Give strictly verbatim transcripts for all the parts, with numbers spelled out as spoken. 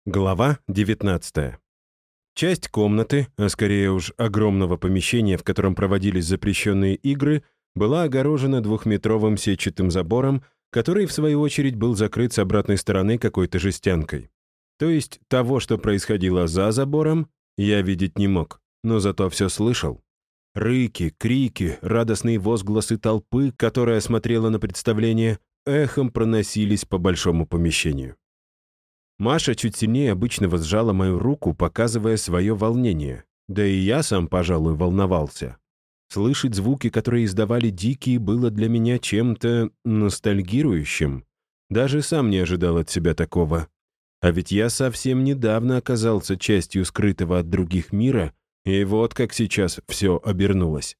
Глава девятнадцатая. Часть комнаты, а скорее уж огромного помещения, в котором проводились запрещенные игры, была огорожена двухметровым сетчатым забором, который, в свою очередь, был закрыт с обратной стороны какой-то жестянкой. То есть того, что происходило за забором, я видеть не мог, но зато все слышал. Рыки, крики, радостные возгласы толпы, которая смотрела на представление, эхом проносились по большому помещению. Маша чуть сильнее обычного сжала мою руку, показывая свое волнение. Да и я сам, пожалуй, волновался. Слышать звуки, которые издавали дикие, было для меня чем-то ностальгирующим. Даже сам не ожидал от себя такого. А ведь я совсем недавно оказался частью скрытого от других мира, и вот как сейчас все обернулось.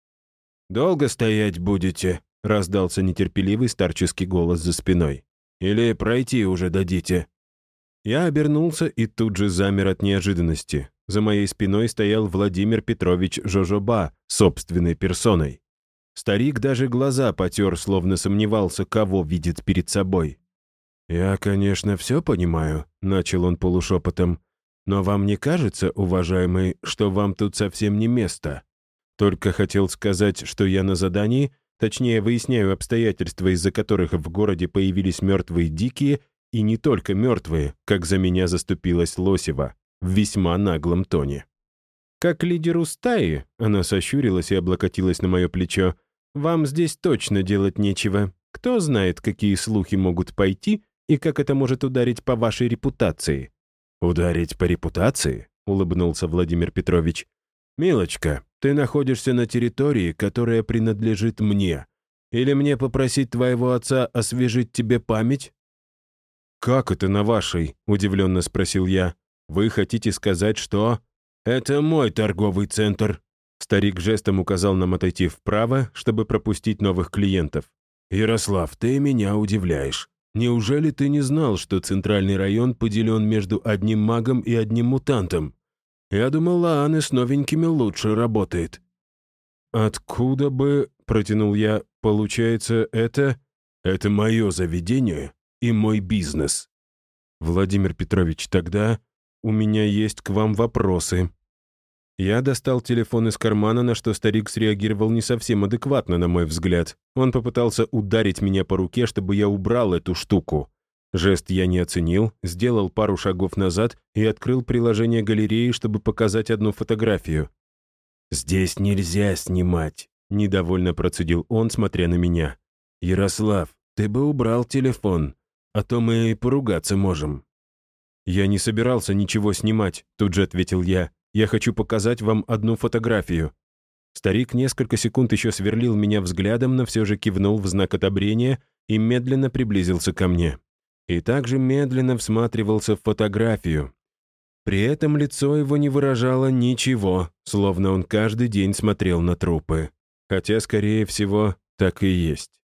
«Долго стоять будете?» — раздался нетерпеливый старческий голос за спиной. «Или пройти уже дадите?» Я обернулся и тут же замер от неожиданности. За моей спиной стоял Владимир Петрович Жожоба собственной персоной. Старик даже глаза потер, словно сомневался, кого видит перед собой. «Я, конечно, все понимаю», — начал он полушепотом, «но вам не кажется, уважаемый, что вам тут совсем не место? Только хотел сказать, что я на задании, точнее, выясняю обстоятельства, из-за которых в городе появились мертвые дикие, и не только мертвые, как за меня заступилась Лосева, в весьма наглом тоне. Как лидеру стаи, она сощурилась и облокотилась на мое плечо, вам здесь точно делать нечего. Кто знает, какие слухи могут пойти и как это может ударить по вашей репутации. «Ударить по репутации?» — улыбнулся Владимир Петрович. «Милочка, ты находишься на территории, которая принадлежит мне. Или мне попросить твоего отца освежить тебе память?» «Как это на вашей?» — удивленно спросил я. «Вы хотите сказать, что...» «Это мой торговый центр». Старик жестом указал нам отойти вправо, чтобы пропустить новых клиентов. «Ярослав, ты меня удивляешь. Неужели ты не знал, что центральный район поделен между одним магом и одним мутантом? Я думал, Лааны с новенькими лучше работает». «Откуда бы...» — протянул я. «Получается, это...» «Это мое заведение и мой бизнес». «Владимир Петрович, тогда у меня есть к вам вопросы». Я достал телефон из кармана, на что старик среагировал не совсем адекватно, на мой взгляд. Он попытался ударить меня по руке, чтобы я убрал эту штуку. Жест я не оценил, сделал пару шагов назад и открыл приложение галереи, чтобы показать одну фотографию. «Здесь нельзя снимать», — недовольно процедил он, смотря на меня. «Ярослав, ты бы убрал телефон, а то мы поругаться можем». «Я не собирался ничего снимать», — тут же ответил я. «Я хочу показать вам одну фотографию». Старик несколько секунд еще сверлил меня взглядом, но все же кивнул в знак одобрения и медленно приблизился ко мне. И также медленно всматривался в фотографию. При этом лицо его не выражало ничего, словно он каждый день смотрел на трупы. Хотя, скорее всего, так и есть.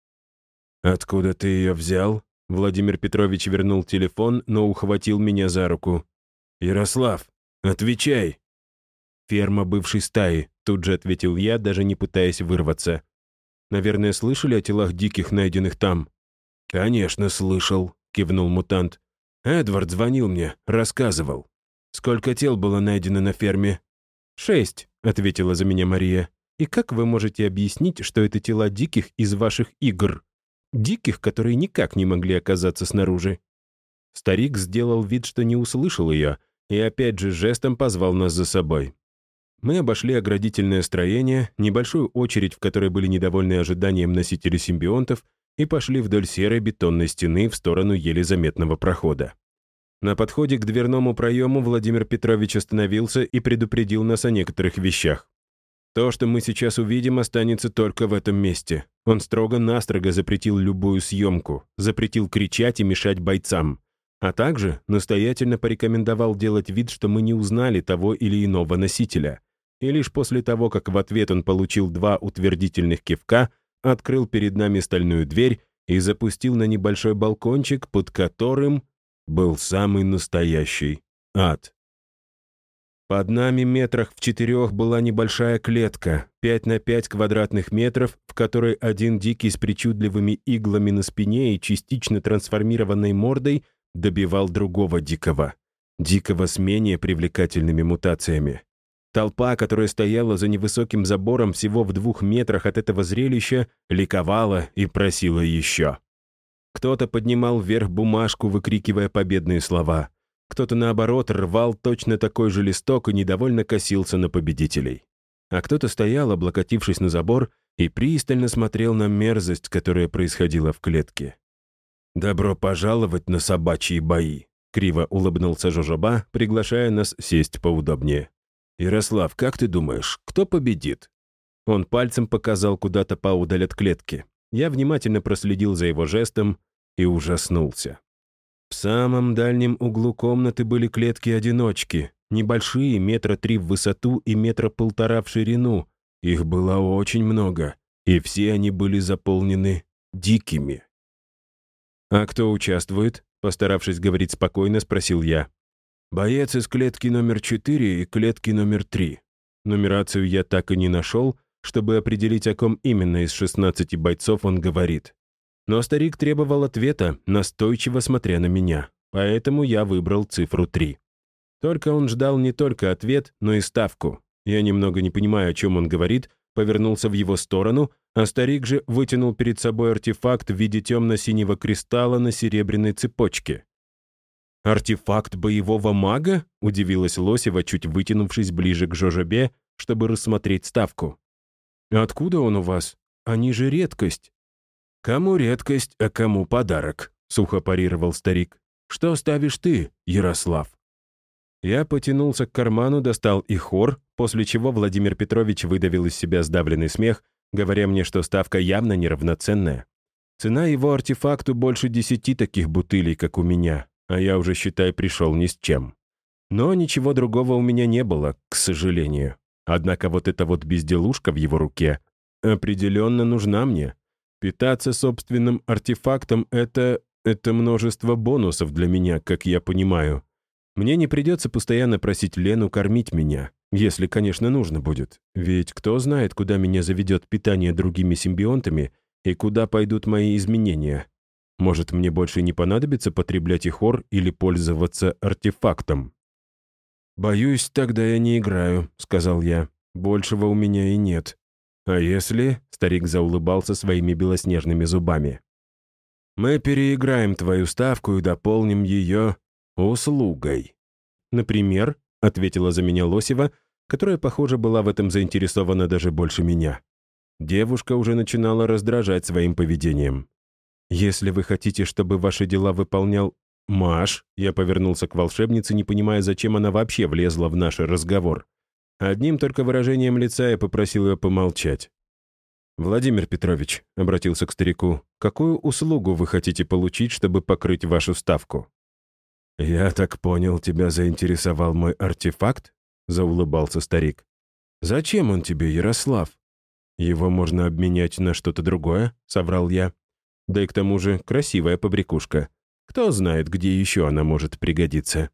«Откуда ты ее взял?» Владимир Петрович вернул телефон, но ухватил меня за руку. «Ярослав, отвечай!» «Ферма бывшей стаи», — тут же ответил я, даже не пытаясь вырваться. «Наверное, слышали о телах диких, найденных там?» «Конечно, слышал», — кивнул мутант. «Эдвард звонил мне, рассказывал. Сколько тел было найдено на ферме?» «Шесть», — ответила за меня Мария. «И как вы можете объяснить, что это тела диких из ваших игр? Диких, которые никак не могли оказаться снаружи?» Старик сделал вид, что не услышал ее, и опять же жестом позвал нас за собой. Мы обошли оградительное строение, небольшую очередь, в которой были недовольны ожиданием носители симбионтов, и пошли вдоль серой бетонной стены в сторону еле заметного прохода. На подходе к дверному проему Владимир Петрович остановился и предупредил нас о некоторых вещах. То, что мы сейчас увидим, останется только в этом месте. Он строго-настрого запретил любую съемку, запретил кричать и мешать бойцам, а также настоятельно порекомендовал делать вид, что мы не узнали того или иного носителя. И лишь после того, как в ответ он получил два утвердительных кивка, открыл перед нами стальную дверь и запустил на небольшой балкончик, под которым был самый настоящий ад. Под нами метрах в четырех была небольшая клетка, пять на пять квадратных метров, в которой один дикий с причудливыми иглами на спине и частично трансформированной мордой добивал другого дикого. дикого с менее привлекательными мутациями. Толпа, которая стояла за невысоким забором всего в двух метрах от этого зрелища, ликовала и просила еще. Кто-то поднимал вверх бумажку, выкрикивая победные слова. Кто-то, наоборот, рвал точно такой же листок и недовольно косился на победителей. А кто-то стоял, облокотившись на забор, и пристально смотрел на мерзость, которая происходила в клетке. «Добро пожаловать на собачьи бои», — криво улыбнулся Жожоба, приглашая нас сесть поудобнее. «Ярослав, как ты думаешь, кто победит?» Он пальцем показал куда-то поудаль от клетки. Я внимательно проследил за его жестом и ужаснулся. В самом дальнем углу комнаты были клетки-одиночки, небольшие, метра три в высоту и метра полтора в ширину. Их было очень много, и все они были заполнены дикими. «А кто участвует?» — постаравшись говорить спокойно, спросил я. «Боец из клетки номер четыре и клетки номер три. Нумерацию я так и не нашел, чтобы определить, о ком именно из шестнадцати бойцов он говорит. Но старик требовал ответа, настойчиво смотря на меня, поэтому я выбрал цифру три. Только он ждал не только ответ, но и ставку. Я немного не понимаю, о чем он говорит, повернулся в его сторону, а старик же вытянул перед собой артефакт в виде темно-синего кристалла на серебряной цепочке. «Артефакт боевого мага?» — удивилась Лосева, чуть вытянувшись ближе к Жожобе, чтобы рассмотреть ставку. «Откуда он у вас? Они же редкость». «Кому редкость, а кому подарок», — сухо парировал старик. «Что ставишь ты, Ярослав?» Я потянулся к карману, достал и хор, после чего Владимир Петрович выдавил из себя сдавленный смех, говоря мне, что ставка явно неравноценная. Цена его артефакту больше десяти таких бутылей, как у меня, а я уже, считай, пришел ни с чем. Но ничего другого у меня не было, к сожалению. Однако вот эта вот безделушка в его руке определенно нужна мне. Питаться собственным артефактом — это... это множество бонусов для меня, как я понимаю. Мне не придется постоянно просить Лену кормить меня, если, конечно, нужно будет. Ведь кто знает, куда меня заведет питание другими симбионтами и куда пойдут мои изменения. Может, мне больше не понадобится потреблять и хор или пользоваться артефактом? «Боюсь, тогда я не играю», — сказал я. «Большего у меня и нет». «А если...» — старик заулыбался своими белоснежными зубами. «Мы переиграем твою ставку и дополним ее услугой». «Например», — ответила за меня Лосева, которая, похоже, была в этом заинтересована даже больше меня. Девушка уже начинала раздражать своим поведением. «Если вы хотите, чтобы ваши дела выполнял Маш», я повернулся к волшебнице, не понимая, зачем она вообще влезла в наш разговор. Одним только выражением лица я попросил ее помолчать. «Владимир Петрович», — обратился к старику, «какую услугу вы хотите получить, чтобы покрыть вашу ставку?» «Я так понял, тебя заинтересовал мой артефакт?» — заулыбался старик. «Зачем он тебе, Ярослав?» «Его можно обменять на что-то другое», — соврал я. «Да и к тому же красивая побрякушка. Кто знает, где еще она может пригодиться».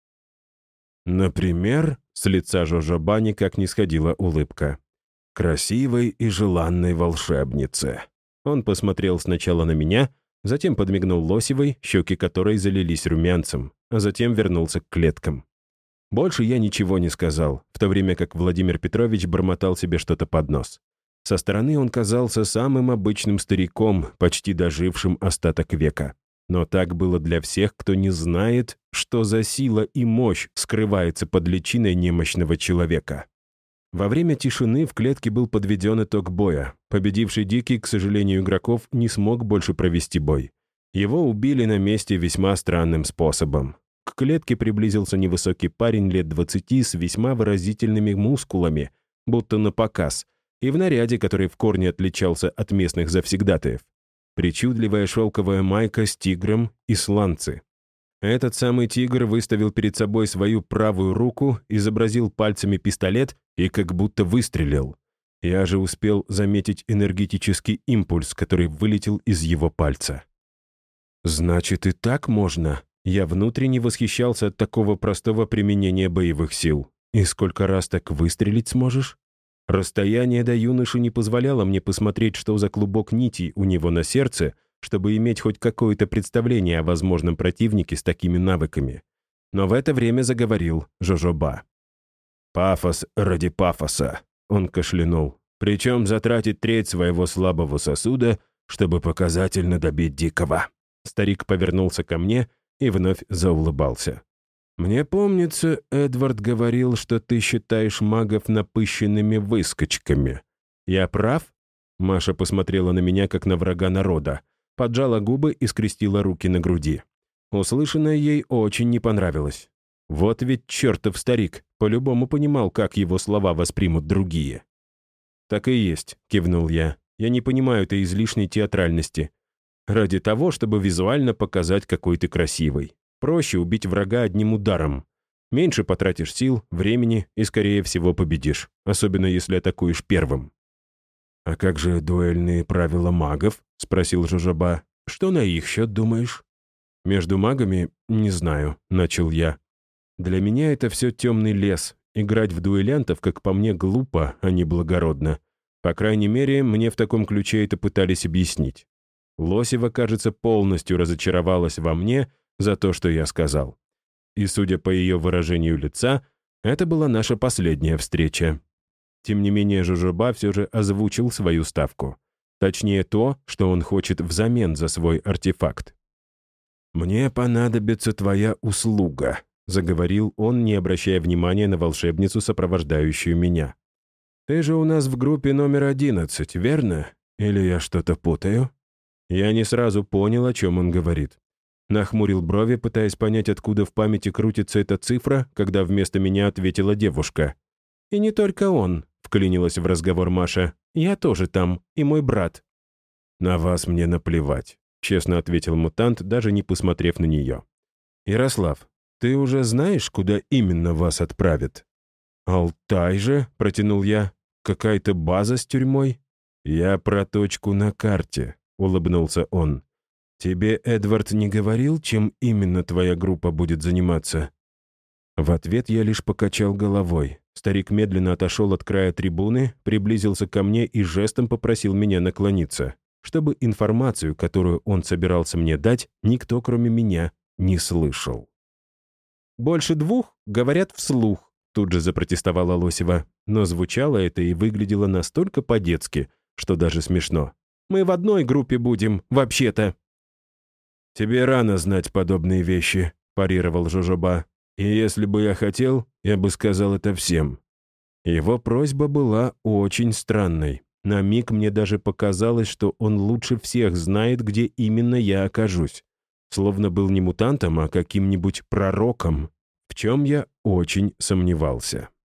«Например», — с лица Жожоба никак не сходила улыбка, «красивой и желанной волшебнице». Он посмотрел сначала на меня, затем подмигнул Лосевой, щеки которой залились румянцем, а затем вернулся к клеткам. Больше я ничего не сказал, в то время как Владимир Петрович бормотал себе что-то под нос. Со стороны он казался самым обычным стариком, почти дожившим остаток века. Но так было для всех, кто не знает, что за сила и мощь скрывается под личиной немощного человека. Во время тишины в клетке был подведен итог боя. Победивший Дикий, к сожалению, игроков не смог больше провести бой. Его убили на месте весьма странным способом. К клетке приблизился невысокий парень лет двадцати с весьма выразительными мускулами, будто на показ, и в наряде, который в корне отличался от местных завсегдатаев. Причудливая шелковая майка с тигром и сланцы. Этот самый тигр выставил перед собой свою правую руку, изобразил пальцами пистолет и как будто выстрелил. Я же успел заметить энергетический импульс, который вылетел из его пальца. «Значит, и так можно?» Я внутренне восхищался от такого простого применения боевых сил. «И сколько раз так выстрелить сможешь?» Расстояние до юноши не позволяло мне посмотреть, что за клубок нитей у него на сердце, чтобы иметь хоть какое-то представление о возможном противнике с такими навыками. Но в это время заговорил Жожоба. «Пафос ради пафоса», — он кашлянул. «Причем затратить треть своего слабого сосуда, чтобы показательно добить дикого». Старик повернулся ко мне и вновь заулыбался. «Мне помнится, Эдвард говорил, что ты считаешь магов напыщенными выскочками. Я прав?» Маша посмотрела на меня, как на врага народа, поджала губы и скрестила руки на груди. Услышанное ей очень не понравилось. Вот ведь чертов старик по-любому понимал, как его слова воспримут другие. «Так и есть», — кивнул я. «Я не понимаю этой излишней театральности. Ради того, чтобы визуально показать, какой ты красивый. Проще убить врага одним ударом. Меньше потратишь сил, времени и, скорее всего, победишь, особенно если атакуешь первым». «А как же дуэльные правила магов?» — спросил Жужоба. «Что на их счет думаешь?» «Между магами не знаю», — начал я. «Для меня это все темный лес. Играть в дуэлянтов, как по мне, глупо, а не благородно. По крайней мере, мне в таком ключе это пытались объяснить. Лосева, кажется, полностью разочаровалась во мне за то, что я сказал. И, судя по ее выражению лица, это была наша последняя встреча. Тем не менее, Жужоба все же озвучил свою ставку. Точнее, то, что он хочет взамен за свой артефакт. «Мне понадобится твоя услуга», — заговорил он, не обращая внимания на волшебницу, сопровождающую меня. «Ты же у нас в группе номер одиннадцать, верно? Или я что-то путаю?» Я не сразу понял, о чем он говорит. Нахмурил брови, пытаясь понять, откуда в памяти крутится эта цифра, когда вместо меня ответила девушка. «И не только он», — вклинилась в разговор Маша. «Я тоже там, и мой брат». «На вас мне наплевать», — честно ответил мутант, даже не посмотрев на нее. «Ярослав, ты уже знаешь, куда именно вас отправят?» «Алтай же», — протянул я. «Какая-то база с тюрьмой?» «Я про точку на карте», — улыбнулся он. «Тебе Эдвард не говорил, чем именно твоя группа будет заниматься?» В ответ я лишь покачал головой. Старик медленно отошел от края трибуны, приблизился ко мне и жестом попросил меня наклониться, чтобы информацию, которую он собирался мне дать, никто, кроме меня, не слышал. «Больше двух говорят вслух», — тут же запротестовала Лосева, но звучало это и выглядело настолько по-детски, что даже смешно. «Мы в одной группе будем, вообще-то». «Тебе рано знать подобные вещи», — парировал Жужоба. «И если бы я хотел, я бы сказал это всем». Его просьба была очень странной. На миг мне даже показалось, что он лучше всех знает, где именно я окажусь. Словно был не мутантом, а каким-нибудь пророком, в чем я очень сомневался.